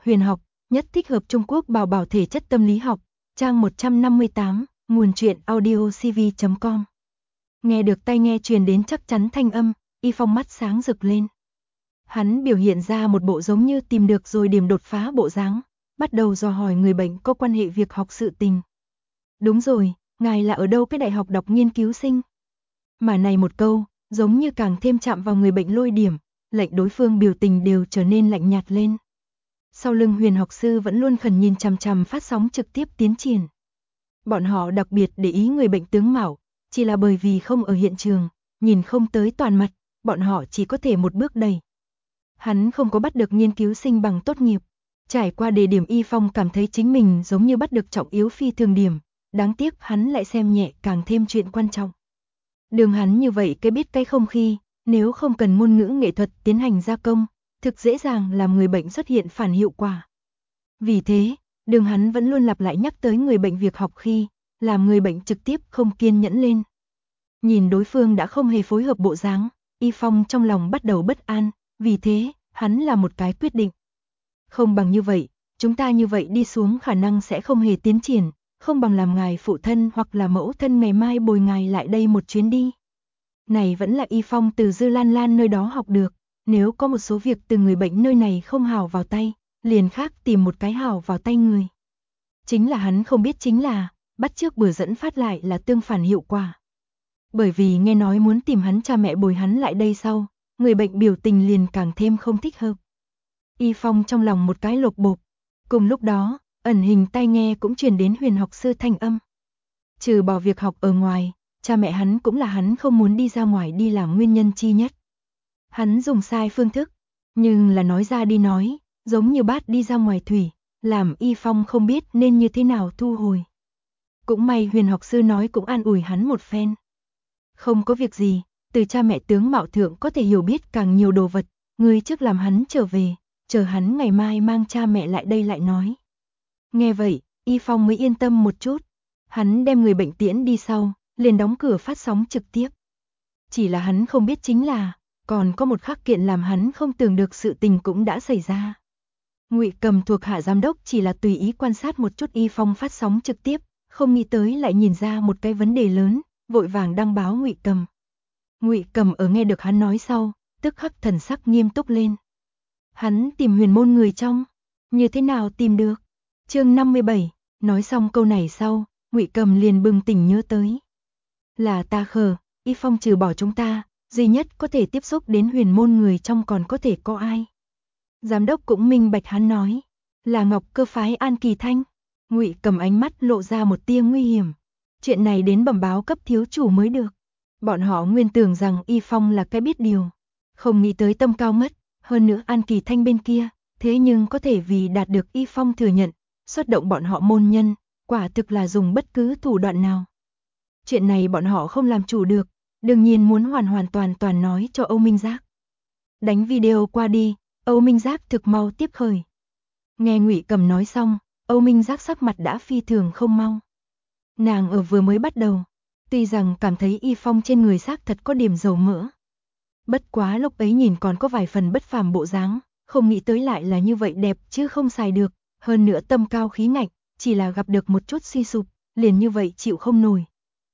Huyền học, nhất thích hợp Trung Quốc bảo bảo thể chất tâm lý học, trang 158, nguồn truyện audiocv.com. Nghe được tai nghe truyền đến chắc chắn thanh âm, Y Phong mắt sáng rực lên. Hắn biểu hiện ra một bộ giống như tìm được rồi điểm đột phá bộ dáng, bắt đầu dò hỏi người bệnh có quan hệ việc học sự tình. Đúng rồi, ngài là ở đâu cái đại học đọc nghiên cứu sinh? Mà này một câu, giống như càng thêm chạm vào người bệnh lôi điểm, lệnh đối phương biểu tình đều trở nên lạnh nhạt lên. Sau lưng Huyền học sư vẫn luôn khẩn nhìn chằm chằm phát sóng trực tiếp tiến triển. Bọn họ đặc biệt để ý người bệnh tướng mạo, chỉ là bởi vì không ở hiện trường, nhìn không tới toàn mặt, bọn họ chỉ có thể một bước đẩy. Hắn không có bắt được nghiên cứu sinh bằng tốt nghiệp. Trải qua đề điểm Y Phong cảm thấy chính mình giống như bắt được trọng yếu phi thường điểm, đáng tiếc hắn lại xem nhẹ càng thêm chuyện quan trọng. Đường hắn như vậy cái biết cái không khi, nếu không cần ngôn ngữ nghệ thuật tiến hành gia công, thực dễ dàng làm người bệnh xuất hiện phản hiệu quả. Vì thế, đường hắn vẫn luôn lặp lại nhắc tới người bệnh việc học khi, làm người bệnh trực tiếp không kiên nhẫn lên. Nhìn đối phương đã không hề phối hợp bộ dáng, Y Phong trong lòng bắt đầu bất an, vì thế, hắn là một cái quyết định. Không bằng như vậy, chúng ta như vậy đi xuống khả năng sẽ không hề tiến triển, không bằng làm ngài phụ thân hoặc là mẫu thân ngày mai bồi ngài lại đây một chuyến đi. Này vẫn là Y Phong từ Dư Lan Lan nơi đó học được, nếu có một số việc từ người bệnh nơi này không hào vào tay, liền khác tìm một cái hào vào tay người. Chính là hắn không biết chính là, bắt chước bừa dẫn phát lại là tương phản hiệu quả. Bởi vì nghe nói muốn tìm hắn cha mẹ bồi hắn lại đây sau, người bệnh biểu tình liền càng thêm không thích hợp. Y Phong trong lòng một cái lột bột. Cùng lúc đó, ẩn hình tai nghe cũng truyền đến Huyền học sư thanh âm. Trừ bỏ việc học ở ngoài, cha mẹ hắn cũng là hắn không muốn đi ra ngoài đi làm nguyên nhân chi nhất. Hắn dùng sai phương thức, nhưng là nói ra đi nói, giống như bát đi ra ngoài thủy, làm Y Phong không biết nên như thế nào thu hồi. Cũng may Huyền học sư nói cũng an ủi hắn một phen. Không có việc gì, từ cha mẹ tướng mạo thượng có thể hiểu biết càng nhiều đồ vật, ngươi trước làm hắn trở về, chờ hắn ngày mai mang cha mẹ lại đây lại nói. Nghe vậy, Y Phong mới yên tâm một chút. Hắn đem người bệnh tiễn đi sau, liền đóng cửa phát sóng trực tiếp. Chỉ là hắn không biết chính là, còn có một khắc kiện làm hắn không tưởng được sự tình cũng đã xảy ra. Ngụy Cầm thuộc hạ giám đốc chỉ là tùy ý quan sát một chút Y Phong phát sóng trực tiếp, không nghĩ tới lại nhìn ra một cái vấn đề lớn, vội vàng đăng báo Ngụy Cầm. Ngụy Cầm ở nghe được hắn nói sau, tức khắc thần sắc nghiêm túc lên. Hắn tìm huyền môn người trong, như thế nào tìm được? Chương 57, nói xong câu này sau, Ngụy Cầm liền bừng tỉnh nhớ tới. Là ta khờ, Y Phong trừ bỏ chúng ta, duy nhất có thể tiếp xúc đến huyền môn người trong còn có thể có ai? Giám đốc cũng minh bạch hắn nói, là Ngọc Cơ phái An Kỳ Thanh. Ngụy Cầm ánh mắt lộ ra một tia nguy hiểm. Chuyện này đến bẩm báo cấp thiếu chủ mới được. Bọn họ nguyên tưởng rằng Y Phong là cái biết điều, không nghĩ tới tâm cao mất, hơn nữa An Kỳ Thanh bên kia, thế nhưng có thể vì đạt được Y Phong thừa nhận, xuất động bọn họ môn nhân, quả thực là dùng bất cứ thủ đoạn nào. Chuyện này bọn họ không làm chủ được, đương nhiên muốn hoàn toàn nói cho Âu Minh Giác. Đánh video qua đi, Âu Minh Giác thực mau tiếp khởi. Nghe Ngụy Cầm nói xong, Âu Minh Giác sắc mặt đã phi thường không mau. Nàng ở vừa mới bắt đầu, tuy rằng cảm thấy Y Phong trên người xác thật có điểm dầu mỡ. Bất quá lúc ấy nhìn còn có vài phần bất phàm bộ dáng, không nghĩ tới lại là như vậy đẹp chứ không xài được, hơn nữa tâm cao khí ngạnh, chỉ là gặp được một chút suy sụp, liền như vậy chịu không nổi.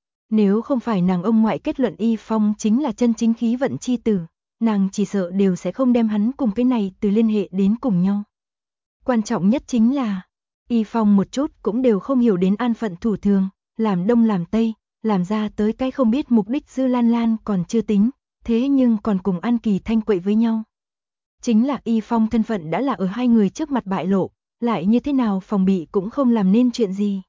Nếu không phải nàng ông ngoại kết luận Y Phong chính là chân chính khí vận chi tử, nàng chỉ sợ đều sẽ không đem hắn cùng cái này từ liên hệ đến cùng nhau. Quan trọng nhất chính là, Y Phong một chút cũng đều không hiểu đến an phận thủ thường, làm đông làm tây, làm ra tới cái không biết mục đích Dư Lan Lan còn chưa tính, thế nhưng còn cùng An Kỳ Thanh quậy với nhau. Chính là Y Phong thân phận đã là ở hai người trước mặt bại lộ, lại như thế nào phòng bị cũng không làm nên chuyện gì.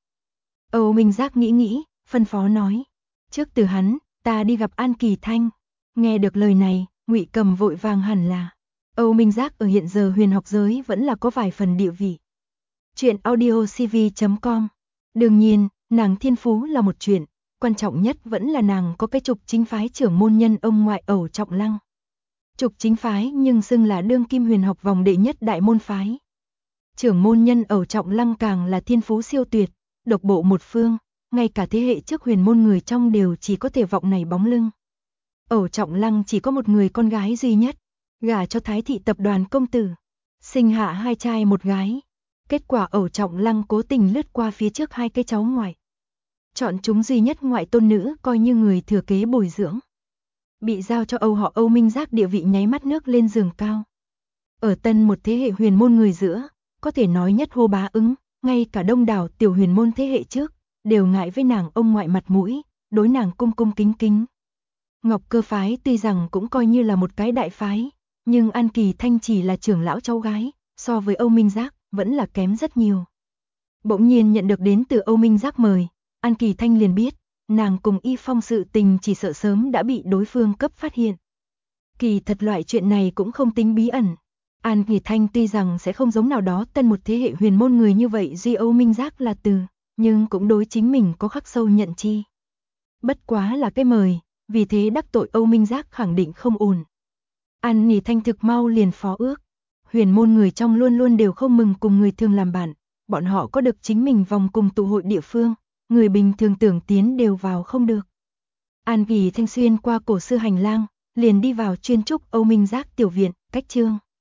Âu Minh Giác nghĩ, phân phó nói, trước từ hắn, ta đi gặp An Kỳ Thanh. Nghe được lời này, Ngụy Cầm vội vàng hẳn là, Âu Minh Giác ở hiện giờ huyền học giới vẫn là có vài phần địa vị. Chuyện audiocv.com. Đương nhiên, nàng thiên phú là một chuyện, quan trọng nhất vẫn là nàng có cái trục chính phái trưởng môn nhân ông ngoại Ẩu Trọng Lăng. Trục chính phái nhưng xưng là đương kim huyền học vòng đệ nhất đại môn phái. Trưởng môn nhân Ẩu Trọng Lăng càng là thiên phú siêu tuyệt, độc bộ một phương, ngay cả thế hệ trước huyền môn người trong đều chỉ có thể vọng này bóng lưng. Ẩu Trọng Lăng chỉ có một người con gái duy nhất, gả cho Thái thị tập đoàn công tử. sinh hạ 2 trai 1 gái. Kết quả Ẩu Trọng Lăng cố tình lướt qua phía trước 2 cái cháu ngoại. Chọn chúng duy nhất ngoại tôn nữ coi như người thừa kế bồi dưỡng. Bị giao cho Âu họ Âu Minh Giác địa vị nháy mắt nước lên giường cao. Ở Tân một thế hệ huyền môn người giữa, có thể nói nhất hô bá ứng, ngay cả đông đảo tiểu huyền môn thế hệ trước, đều ngại với nàng ông ngoại mặt mũi, đối nàng cung cung kính kính. Ngọc Cơ phái tuy rằng cũng coi như là một cái đại phái, nhưng An Kỳ Thanh chỉ là trưởng lão cháu gái, so với Âu Minh Giác, vẫn là kém rất nhiều. Bỗng nhiên nhận được đến từ Âu Minh Giác mời, An Kỳ Thanh liền biết, nàng cùng Y Phong sự tình chỉ sợ sớm đã bị đối phương cấp phát hiện. Kỳ thật loại chuyện này cũng không tính bí ẩn. An Kỳ Thanh tuy rằng sẽ không giống nào đó Tân một thế hệ huyền môn người như vậy duy Âu Minh Giác là từ, nhưng cũng đối chính mình có khắc sâu nhận chi. Bất quá là cái mời, vì thế đắc tội Âu Minh Giác khẳng định không ổn. An Kỳ Thanh thực mau liền phó ước. Huyền môn người trong luôn luôn đều không mừng cùng người thường làm bạn, bọn họ có được chính mình vòng cùng tụ hội địa phương, người bình thường tưởng tiến đều vào không được. An Kỳ Thanh xuyên qua cổ sư hành lang, liền đi vào chuyên trúc Âu Minh Giác tiểu viện, cách chương.